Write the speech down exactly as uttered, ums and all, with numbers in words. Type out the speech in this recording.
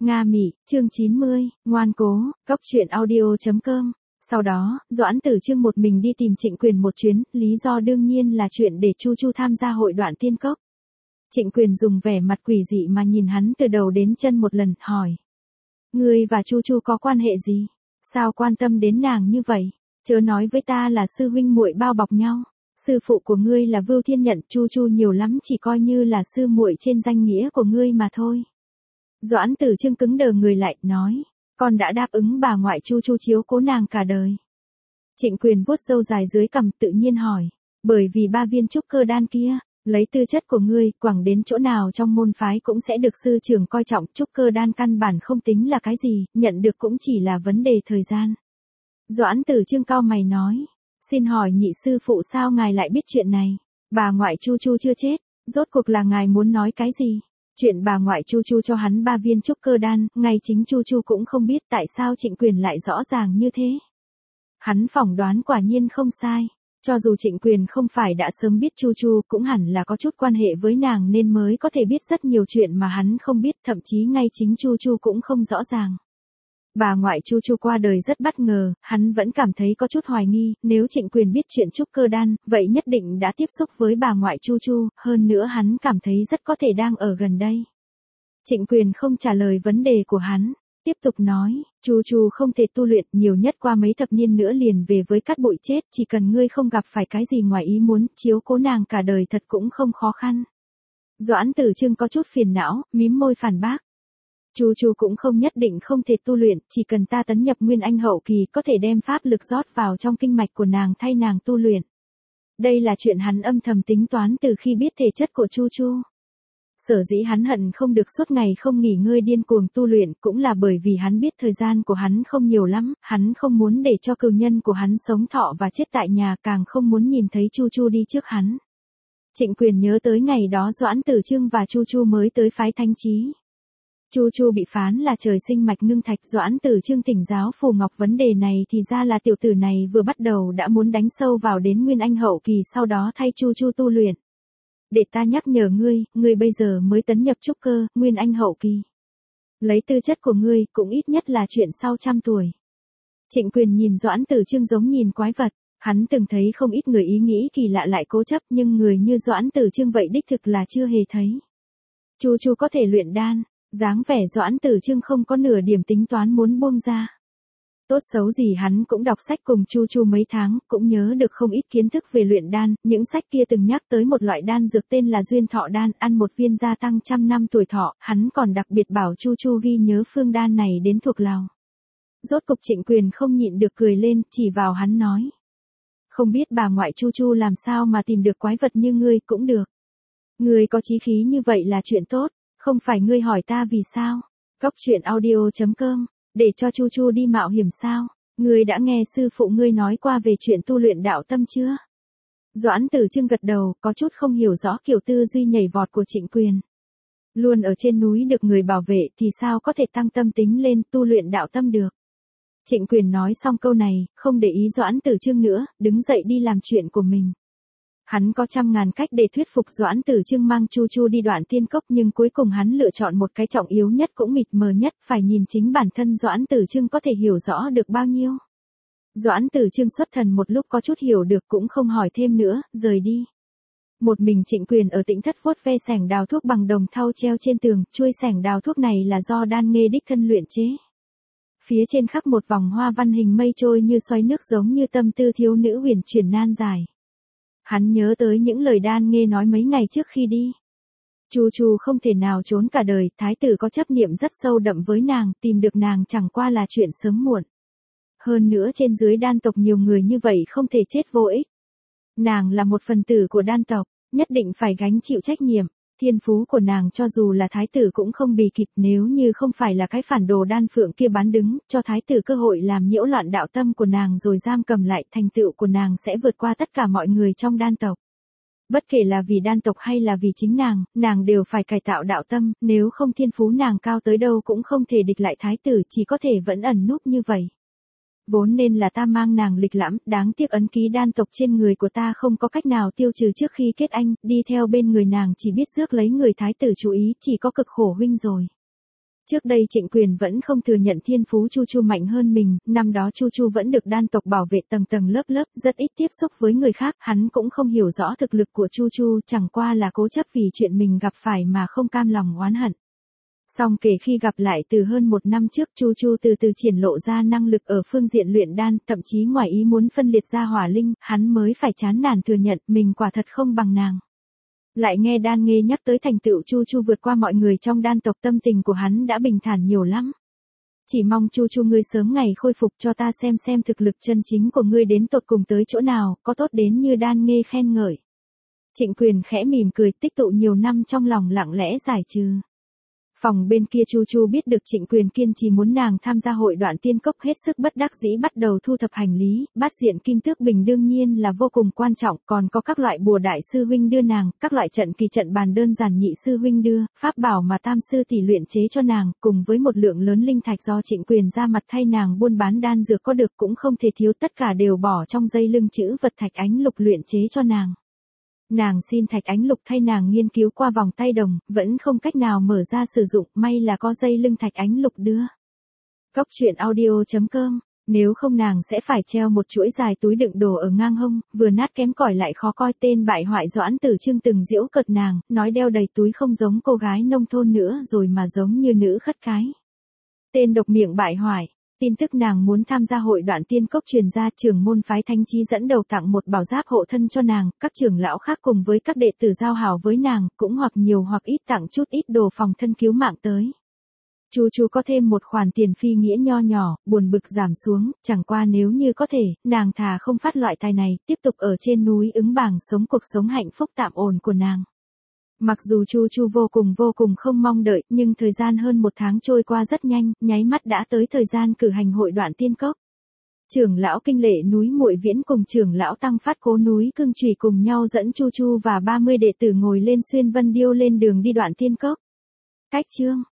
Nga Mị, chương chín mươi, ngoan cố, cốc truyện audio chấm com. Sau đó, Doãn Tử Trương một mình đi tìm Trịnh Quyền một chuyến, lý do đương nhiên là chuyện để Chu Chu tham gia hội Đoạn Tiên Cốc. Trịnh Quyền dùng vẻ mặt quỷ dị mà nhìn hắn từ đầu đến chân một lần, hỏi. Ngươi và Chu Chu có quan hệ gì? Sao quan tâm đến nàng như vậy? Chớ nói với ta là sư huynh muội bao bọc nhau. Sư phụ của ngươi là Vưu Thiên Nhận, Chu Chu nhiều lắm chỉ coi như là sư muội trên danh nghĩa của ngươi mà thôi. Doãn Tử Trương cứng đờ người lại, nói, con đã đáp ứng bà ngoại Chu Chu chiếu cố nàng cả đời. Trịnh Quyền vuốt râu dài dưới cằm tự nhiên hỏi, bởi vì ba viên trúc cơ đan kia, lấy tư chất của ngươi, quẳng đến chỗ nào trong môn phái cũng sẽ được sư trưởng coi trọng, trúc cơ đan căn bản không tính là cái gì, nhận được cũng chỉ là vấn đề thời gian. Doãn Tử Trương cau mày nói, xin hỏi nhị sư phụ sao ngài lại biết chuyện này? Bà ngoại Chu Chu chưa chết, rốt cuộc là ngài muốn nói cái gì? Chuyện bà ngoại Chu Chu cho hắn ba viên trúc cơ đan, ngay chính Chu Chu cũng không biết tại sao Trịnh Quyền lại rõ ràng như thế. Hắn phỏng đoán quả nhiên không sai, cho dù Trịnh Quyền không phải đã sớm biết Chu Chu cũng hẳn là có chút quan hệ với nàng nên mới có thể biết rất nhiều chuyện mà hắn không biết, thậm chí ngay chính Chu Chu cũng không rõ ràng. Bà ngoại Chu Chu qua đời rất bất ngờ, hắn vẫn cảm thấy có chút hoài nghi, nếu Trịnh Quyền biết chuyện trúc cơ đan, vậy nhất định đã tiếp xúc với bà ngoại Chu Chu, hơn nữa hắn cảm thấy rất có thể đang ở gần đây. Trịnh Quyền không trả lời vấn đề của hắn, tiếp tục nói, Chu Chu không thể tu luyện, nhiều nhất qua mấy thập niên nữa liền về với cát bụi chết, chỉ cần ngươi không gặp phải cái gì ngoài ý muốn, chiếu cố nàng cả đời thật cũng không khó khăn. Doãn Tử Trương có chút phiền não, mím môi phản bác. Chu Chu cũng không nhất định không thể tu luyện, chỉ cần ta tấn nhập Nguyên Anh hậu kỳ có thể đem pháp lực rót vào trong kinh mạch của nàng thay nàng tu luyện. Đây là chuyện hắn âm thầm tính toán từ khi biết thể chất của Chu Chu. Sở dĩ hắn hận không được suốt ngày không nghỉ ngơi điên cuồng tu luyện cũng là bởi vì hắn biết thời gian của hắn không nhiều lắm, hắn không muốn để cho cừu nhân của hắn sống thọ và chết tại nhà, càng không muốn nhìn thấy Chu Chu đi trước hắn. Trịnh Quyền nhớ tới ngày đó Doãn Tử Trương và Chu Chu mới tới phái Thanh Chí. Chu Chu bị phán là trời sinh mạch ngưng thạch, Doãn Tử Trương thỉnh giáo Phù Ngọc vấn đề này thì ra là tiểu tử này vừa bắt đầu đã muốn đánh sâu vào đến Nguyên Anh hậu kỳ, sau đó thay Chu Chu tu luyện. Để ta nhắc nhở ngươi, ngươi bây giờ mới tấn nhập trúc cơ, Nguyên Anh hậu kỳ. Lấy tư chất của ngươi cũng ít nhất là chuyện sau trăm tuổi. Trịnh Quyền nhìn Doãn Tử Trương giống nhìn quái vật, hắn từng thấy không ít người ý nghĩ kỳ lạ lại cố chấp, nhưng người như Doãn Tử Trương vậy đích thực là chưa hề thấy. Chu Chu có thể luyện đan. Dáng vẻ Doãn Tử Trương không có nửa điểm tính toán muốn buông ra. Tốt xấu gì hắn cũng đọc sách cùng Chu Chu mấy tháng, cũng nhớ được không ít kiến thức về luyện đan, những sách kia từng nhắc tới một loại đan dược tên là duyên thọ đan, ăn một viên gia tăng trăm năm tuổi thọ, hắn còn đặc biệt bảo Chu Chu ghi nhớ phương đan này đến thuộc lòng. Rốt cục Trịnh Quyền không nhịn được cười lên, chỉ vào hắn nói. Không biết bà ngoại Chu Chu làm sao mà tìm được quái vật như ngươi cũng được. Ngươi có chí khí như vậy là chuyện tốt. Không phải ngươi hỏi ta vì sao? Cốc truyện audio chấm com, để cho Chu Chu đi mạo hiểm sao? Ngươi đã nghe sư phụ ngươi nói qua về chuyện tu luyện đạo tâm chưa? Doãn Tử Trương gật đầu, có chút không hiểu rõ kiểu tư duy nhảy vọt của Trịnh Quyền. Luôn ở trên núi được người bảo vệ thì sao có thể tăng tâm tính lên tu luyện đạo tâm được? Trịnh Quyền nói xong câu này, không để ý Doãn Tử Trương nữa, đứng dậy đi làm chuyện của mình. Hắn có trăm ngàn cách để thuyết phục Doãn Tử Trương mang Chu Chu đi Đoạn Tiên Cốc, nhưng cuối cùng hắn lựa chọn một cái trọng yếu nhất cũng mịt mờ nhất, phải nhìn chính bản thân Doãn Tử Trương có thể hiểu rõ được bao nhiêu. Doãn Tử Trương xuất thần một lúc có chút hiểu được cũng không hỏi thêm nữa, rời đi. Một mình Trịnh Quyền ở Tĩnh Thất vuốt ve xẻng đào thuốc bằng đồng thau treo trên tường, chuôi xẻng đào thuốc này là do Đan Nghê đích thân luyện chế. Phía trên khắc một vòng hoa văn hình mây trôi như xoáy nước giống như tâm tư thiếu nữ huyền chuyển nan giải. Hắn nhớ tới những lời Đan Nghê nói mấy ngày trước khi đi. Chu Chu không thể nào trốn cả đời, thái tử có chấp niệm rất sâu đậm với nàng, tìm được nàng chẳng qua là chuyện sớm muộn. Hơn nữa trên dưới đan tộc nhiều người như vậy không thể chết vô ích. Nàng là một phần tử của đan tộc, nhất định phải gánh chịu trách nhiệm. Thiên phú của nàng cho dù là thái tử cũng không bì kịp, nếu như không phải là cái phản đồ đan phượng kia bán đứng, cho thái tử cơ hội làm nhiễu loạn đạo tâm của nàng rồi giam cầm lại, thành tựu của nàng sẽ vượt qua tất cả mọi người trong đan tộc. Bất kể là vì đan tộc hay là vì chính nàng, nàng đều phải cải tạo đạo tâm, nếu không thiên phú nàng cao tới đâu cũng không thể địch lại thái tử, chỉ có thể vẫn ẩn núp như vậy. Vốn nên là ta mang nàng lịch lãm, đáng tiếc ấn ký đan tộc trên người của ta không có cách nào tiêu trừ trước khi kết anh, đi theo bên người nàng chỉ biết rước lấy người thái tử chú ý, chỉ có cực khổ huynh rồi. Trước đây Trịnh Quyền vẫn không thừa nhận thiên phú Chu Chu mạnh hơn mình, năm đó Chu Chu vẫn được đan tộc bảo vệ tầng tầng lớp lớp, rất ít tiếp xúc với người khác, hắn cũng không hiểu rõ thực lực của Chu Chu, chẳng qua là cố chấp vì chuyện mình gặp phải mà không cam lòng oán hận. Song kể khi gặp lại từ hơn một năm trước, Chu Chu từ từ triển lộ ra năng lực ở phương diện luyện đan, thậm chí ngoài ý muốn phân liệt ra hỏa linh, hắn mới phải chán nản thừa nhận mình quả thật không bằng nàng. Lại nghe Đan Nghê nhắc tới thành tựu Chu Chu vượt qua mọi người trong đan tộc, tâm tình của hắn đã bình thản nhiều lắm. Chỉ mong Chu Chu ngươi sớm ngày khôi phục cho ta xem xem thực lực chân chính của ngươi đến tột cùng tới chỗ nào, có tốt đến như Đan Nghê khen ngợi. Trịnh Quyền khẽ mỉm cười, tích tụ nhiều năm trong lòng lặng lẽ giải trừ. Phòng bên kia Chu Chu biết được Trịnh Quyền kiên trì muốn nàng tham gia hội Đoạn Tiên Cốc, hết sức bất đắc dĩ bắt đầu thu thập hành lý, bát diện kim tước bình đương nhiên là vô cùng quan trọng, còn có các loại bùa đại sư huynh đưa nàng, các loại trận kỳ trận bàn đơn giản nhị sư huynh đưa, pháp bảo mà tam sư tỷ luyện chế cho nàng, cùng với một lượng lớn linh thạch do Trịnh Quyền ra mặt thay nàng buôn bán đan dược có được cũng không thể thiếu, tất cả đều bỏ trong dây lưng chữ vật thạch ánh lục luyện chế cho nàng. Nàng xin thạch ánh lục thay nàng nghiên cứu qua vòng tay đồng, vẫn không cách nào mở ra sử dụng, may là có dây lưng thạch ánh lục đưa. Cốc truyện audio chấm com, nếu không nàng sẽ phải treo một chuỗi dài túi đựng đồ ở ngang hông, vừa nát kém cỏi lại khó coi. Tên bại hoại Doãn Tử Trương từng giễu cợt nàng, nói đeo đầy túi không giống cô gái nông thôn nữa rồi mà giống như nữ khất cái. Tên độc miệng bại hoại. Tin tức nàng muốn tham gia hội Đoạn Tiên Cốc truyền ra, trưởng môn phái Thanh Chí dẫn đầu tặng một bảo giáp hộ thân cho nàng, các trưởng lão khác cùng với các đệ tử giao hảo với nàng, cũng hoặc nhiều hoặc ít tặng chút ít đồ phòng thân cứu mạng tới. Chu Chu có thêm một khoản tiền phi nghĩa nho nhỏ, buồn bực giảm xuống, chẳng qua nếu như có thể, nàng thà không phát loại tài này, tiếp tục ở trên núi Ứng Bàng sống cuộc sống hạnh phúc tạm ổn của nàng. Mặc dù Chu Chu vô cùng vô cùng không mong đợi, nhưng thời gian hơn một tháng trôi qua rất nhanh, nháy mắt đã tới thời gian cử hành hội Đoạn Tiên Cốc. Trưởng lão Kinh Lệ núi Muội Viễn cùng trưởng lão Tăng Phát Cố núi Cương Trùy cùng nhau dẫn Chu Chu và ba mươi đệ tử ngồi lên xuyên vân điêu lên đường đi Đoạn Tiên Cốc. Cách chương